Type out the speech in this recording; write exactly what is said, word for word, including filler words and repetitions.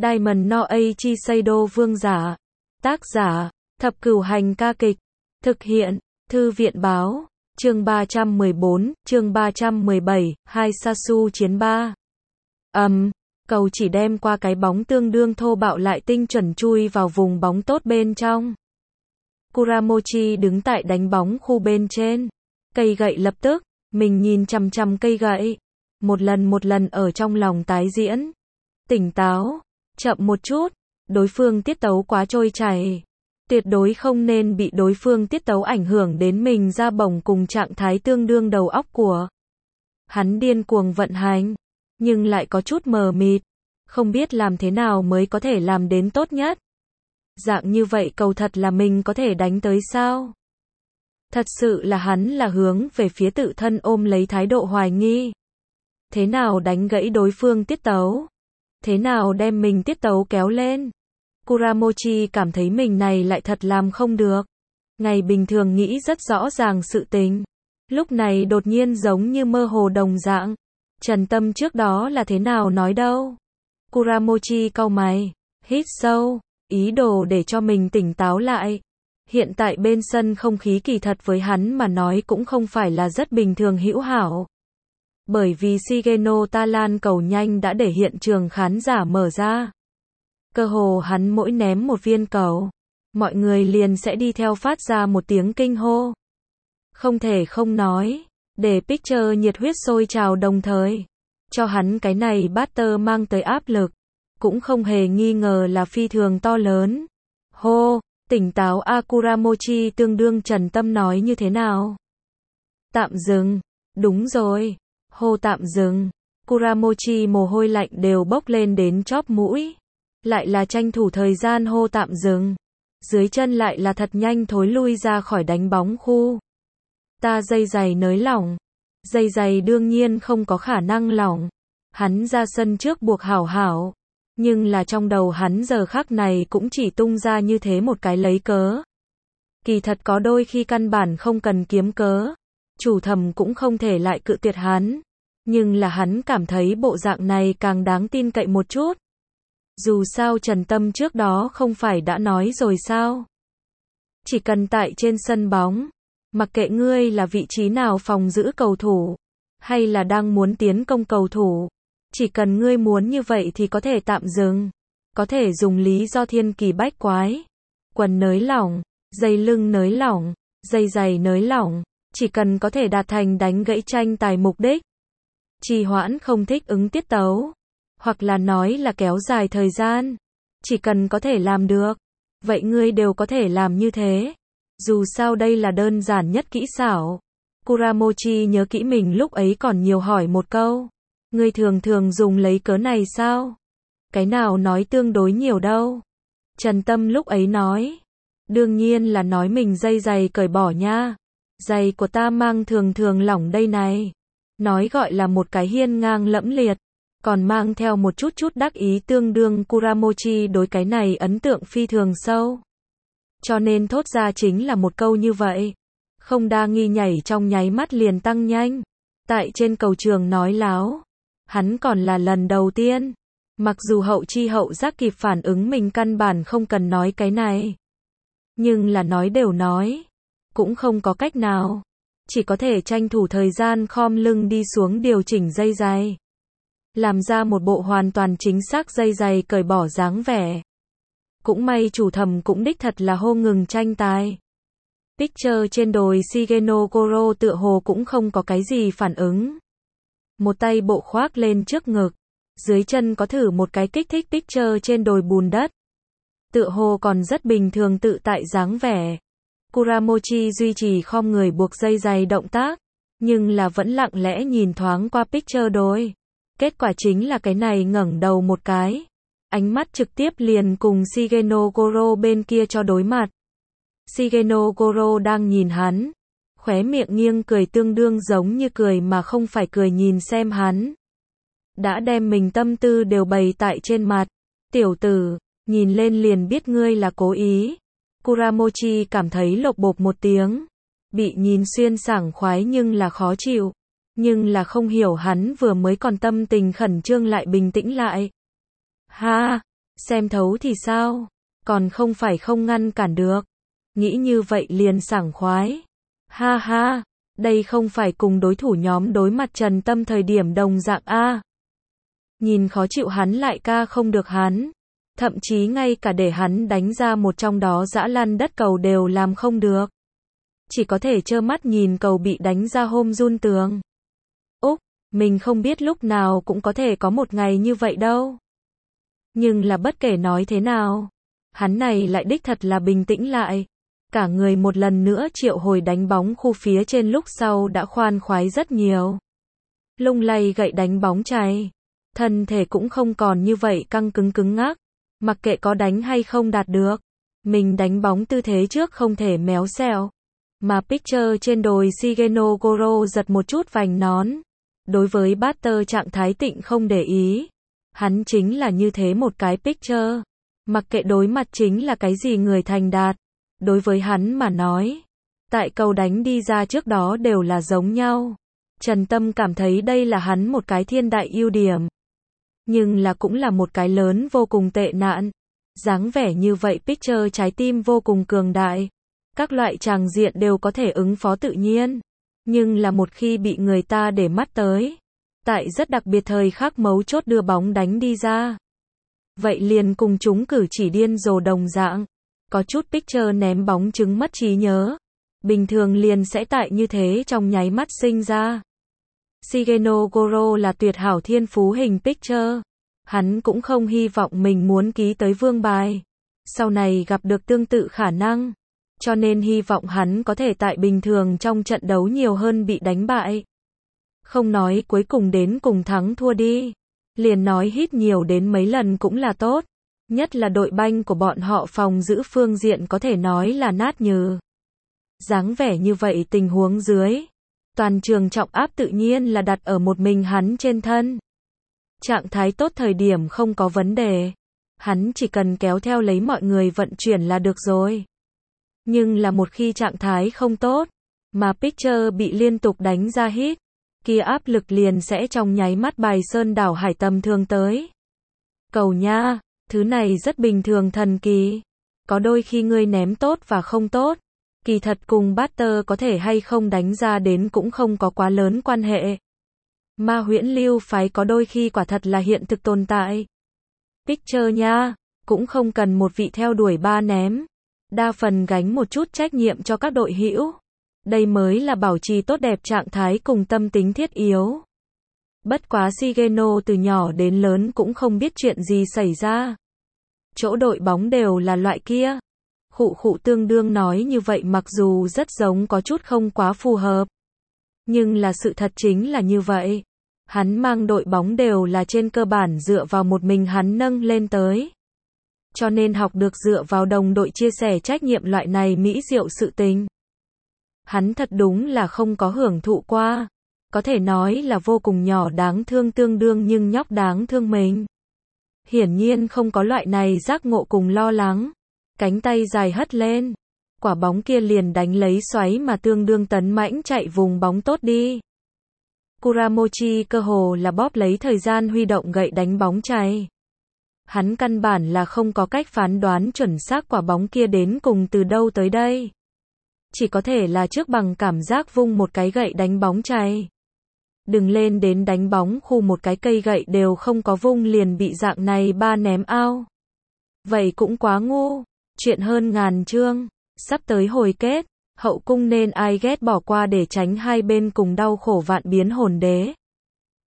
Diamond no Eiichi Seido Vương giả. Tác giả, Thập Cửu Hành ca kịch. Thực hiện, Thư viện báo. Chương ba trăm mười bốn, chương ba trăm mười bảy, hai Sasu chiến ba. Ầm, um, cầu chỉ đem qua cái bóng tương đương thô bạo lại tinh chuẩn chui vào vùng bóng tốt bên trong. Kuramochi đứng tại đánh bóng khu bên trên. Cây gậy lập tức, mình nhìn chằm chằm cây gậy. Một lần một lần ở trong lòng tái diễn. Tỉnh táo, chậm một chút, đối phương tiết tấu quá trôi chảy. Tuyệt đối không nên bị đối phương tiết tấu ảnh hưởng đến mình ra bổng cùng trạng thái tương đương đầu óc của. Hắn điên cuồng vận hành, nhưng lại có chút mờ mịt, không biết làm thế nào mới có thể làm đến tốt nhất. Dạng như vậy cầu thật là mình có thể đánh tới sao? Thật sự là hắn là hướng về phía tự thân ôm lấy thái độ hoài nghi. Thế nào đánh gãy đối phương tiết tấu? Thế nào đem mình tiết tấu kéo lên? Kuramochi cảm thấy mình này lại thật làm không được. Ngày bình thường nghĩ rất rõ ràng sự tình. Lúc này đột nhiên giống như mơ hồ đồng dạng. Trần Tâm trước đó là thế nào nói đâu? Kuramochi cau mày, hít sâu, ý đồ để cho mình tỉnh táo lại. Hiện tại bên sân không khí kỳ thật với hắn mà nói cũng không phải là rất bình thường hữu hảo. Bởi vì Shigeno Talan cầu nhanh đã để hiện trường khán giả mở ra. Cơ hồ hắn mỗi ném một viên cầu, mọi người liền sẽ đi theo phát ra một tiếng kinh hô. Không thể không nói, để Pitcher nhiệt huyết sôi trào đồng thời, cho hắn cái này batter mang tới áp lực, cũng không hề nghi ngờ là phi thường to lớn. Hô, tỉnh táo a Kuramochi tương đương Trần Tâm nói như thế nào? Tạm dừng, đúng rồi, hô tạm dừng. Kuramochi mồ hôi lạnh đều bốc lên đến chóp mũi. Lại là tranh thủ thời gian hô tạm dừng. Dưới chân lại là thật nhanh thối lui ra khỏi đánh bóng khu. Ta dây giày nới lỏng. Dây giày đương nhiên không có khả năng lỏng. Hắn ra sân trước buộc hảo hảo. Nhưng là trong đầu hắn giờ khắc này cũng chỉ tung ra như thế một cái lấy cớ. Kỳ thật có đôi khi căn bản không cần kiếm cớ. Chủ thầm cũng không thể lại cự tuyệt hắn. Nhưng là hắn cảm thấy bộ dạng này càng đáng tin cậy một chút. Dù sao Trần Tâm trước đó không phải đã nói rồi sao? Chỉ cần tại trên sân bóng, mặc kệ ngươi là vị trí nào phòng giữ cầu thủ, hay là đang muốn tiến công cầu thủ, chỉ cần ngươi muốn như vậy thì có thể tạm dừng, có thể dùng lý do thiên kỳ bách quái, quần nới lỏng, dây lưng nới lỏng, dây giày nới lỏng, chỉ cần có thể đạt thành đánh gãy tranh tài mục đích. Trì hoãn không thích ứng tiết tấu. Hoặc là nói là kéo dài thời gian. Chỉ cần có thể làm được. Vậy ngươi đều có thể làm như thế. Dù sao đây là đơn giản nhất kỹ xảo. Kuramochi nhớ kỹ mình lúc ấy còn nhiều hỏi một câu. Ngươi thường thường dùng lấy cớ này sao? Cái nào nói tương đối nhiều đâu? Trần Tâm lúc ấy nói. Đương nhiên là nói mình dây giày cởi bỏ nha. Giày của ta mang thường thường lỏng đây này. Nói gọi là một cái hiên ngang lẫm liệt. Còn mang theo một chút chút đắc ý tương đương Kuramochi đối cái này ấn tượng phi thường sâu. Cho nên thốt ra chính là một câu như vậy. Không đa nghi nhảy trong nháy mắt liền tăng nhanh. Tại trên cầu trường nói láo. Hắn còn là lần đầu tiên. Mặc dù hậu chi hậu giác kịp phản ứng mình căn bản không cần nói cái này. Nhưng là nói đều nói. Cũng không có cách nào. Chỉ có thể tranh thủ thời gian khom lưng đi xuống điều chỉnh dây giày. Làm ra một bộ hoàn toàn chính xác dây giày cởi bỏ dáng vẻ. Cũng may chủ thầm cũng đích thật là hô ngừng tranh tài. Pitcher trên đồi Shigeno Goro tựa hồ cũng không có cái gì phản ứng. Một tay bộ khoác lên trước ngực. Dưới chân có thử một cái kích thích Pitcher trên đồi bùn đất. Tựa hồ còn rất bình thường tự tại dáng vẻ. Kuramochi duy trì khom người buộc dây giày động tác. Nhưng là vẫn lặng lẽ nhìn thoáng qua Pitcher đồi. Kết quả chính là cái này ngẩng đầu một cái. Ánh mắt trực tiếp liền cùng Shigeno Goro bên kia cho đối mặt. Shigeno Goro đang nhìn hắn. Khóe miệng nghiêng cười tương đương giống như cười mà không phải cười nhìn xem hắn. Đã đem mình tâm tư đều bày tại trên mặt. Tiểu tử, nhìn lên liền biết ngươi là cố ý. Kuramochi cảm thấy lộc bộp một tiếng. Bị nhìn xuyên sảng khoái nhưng là khó chịu. Nhưng là không hiểu hắn vừa mới còn tâm tình khẩn trương lại bình tĩnh lại. Ha! Xem thấu thì sao? Còn không phải không ngăn cản được. Nghĩ như vậy liền sảng khoái. Ha ha, đây không phải cùng đối thủ nhóm đối mặt Trần Tâm thời điểm đồng dạng a. Nhìn khó chịu hắn lại ca không được hắn. Thậm chí ngay cả để hắn đánh ra một trong đó dã lăn đất cầu đều làm không được. Chỉ có thể trơ mắt nhìn cầu bị đánh ra hôm run tường. Úc, mình không biết lúc nào cũng có thể có một ngày như vậy đâu. Nhưng là bất kể nói thế nào, hắn này lại đích thật là bình tĩnh lại. Cả người một lần nữa triệu hồi đánh bóng khu phía trên lúc sau đã khoan khoái rất nhiều. Lung lay gậy đánh bóng chay. Thân thể cũng không còn như vậy căng cứng cứng ngắc. Mặc kệ có đánh hay không đạt được. Mình đánh bóng tư thế trước không thể méo xẹo. Mà pitcher trên đồi Shigeno Goro giật một chút vành nón. Đối với batter trạng thái tịnh không để ý. Hắn chính là như thế một cái pitcher. Mặc kệ đối mặt chính là cái gì người thành đạt. Đối với hắn mà nói. Tại cầu đánh đi ra trước đó đều là giống nhau. Trần Tâm cảm thấy đây là hắn một cái thiên đại ưu điểm. Nhưng là cũng là một cái lớn vô cùng tệ nạn. Dáng vẻ như vậy pitcher trái tim vô cùng cường đại. Các loại tràng diện đều có thể ứng phó tự nhiên. Nhưng là một khi bị người ta để mắt tới. Tại rất đặc biệt thời khắc mấu chốt đưa bóng đánh đi ra. Vậy liền cùng chúng cử chỉ điên rồ đồng dạng. Có chút pitcher ném bóng chứng mất trí nhớ. Bình thường liền sẽ tại như thế trong nháy mắt sinh ra. Shigeno Goro là tuyệt hảo thiên phú hình pitcher. Hắn cũng không hy vọng mình muốn ký tới vương bài. Sau này gặp được tương tự khả năng. Cho nên hy vọng hắn có thể tại bình thường trong trận đấu nhiều hơn bị đánh bại. Không nói cuối cùng đến cùng thắng thua đi. Liền nói hít nhiều đến mấy lần cũng là tốt. Nhất là đội banh của bọn họ phòng giữ phương diện có thể nói là nát nhừ. Dáng vẻ như vậy tình huống dưới. Toàn trường trọng áp tự nhiên là đặt ở một mình hắn trên thân. Trạng thái tốt thời điểm không có vấn đề. Hắn chỉ cần kéo theo lấy mọi người vận chuyển là được rồi. Nhưng là một khi trạng thái không tốt, mà pitcher bị liên tục đánh ra hit, kia áp lực liền sẽ trong nháy mắt bài sơn đảo hải tầm thường tới. Cầu nha, thứ này rất bình thường thần kỳ. Có đôi khi ngươi ném tốt và không tốt. Kỳ thật cùng batter có thể hay không đánh ra đến cũng không có quá lớn quan hệ. Ma huyễn lưu phái có đôi khi quả thật là hiện thực tồn tại. Pitcher nha, cũng không cần một vị theo đuổi ba ném. Đa phần gánh một chút trách nhiệm cho các đội hữu. Đây mới là bảo trì tốt đẹp trạng thái cùng tâm tính thiết yếu. Bất quá Shigeno từ nhỏ đến lớn cũng không biết chuyện gì xảy ra. Chỗ đội bóng đều là loại kia. Khụ khụ tương đương nói như vậy mặc dù rất giống có chút không quá phù hợp. Nhưng là sự thật chính là như vậy. Hắn mang đội bóng đều là trên cơ bản dựa vào một mình hắn nâng lên tới. Cho nên học được dựa vào đồng đội chia sẻ trách nhiệm loại này mỹ diệu sự tình. Hắn thật đúng là không có hưởng thụ qua. Có thể nói là vô cùng nhỏ đáng thương tương đương nhưng nhóc đáng thương mình. Hiển nhiên không có loại này giác ngộ cùng lo lắng. Cánh tay dài hất lên. Quả bóng kia liền đánh lấy xoáy mà tương đương tấn mãnh chạy vùng bóng tốt đi. Kuramochi cơ hồ là bóp lấy thời gian huy động gậy đánh bóng chay. Hắn căn bản là không có cách phán đoán chuẩn xác quả bóng kia đến cùng từ đâu tới đây. Chỉ có thể là trước bằng cảm giác vung một cái gậy đánh bóng chay. Đừng lên đến đánh bóng khu một cái cây gậy đều không có vung liền bị dạng này ba ném ao. Vậy cũng quá ngu. Chuyện hơn ngàn chương. Sắp tới hồi kết. Hậu cung nên ai ghét bỏ qua để tránh hai bên cùng đau khổ vạn biến hồn đế.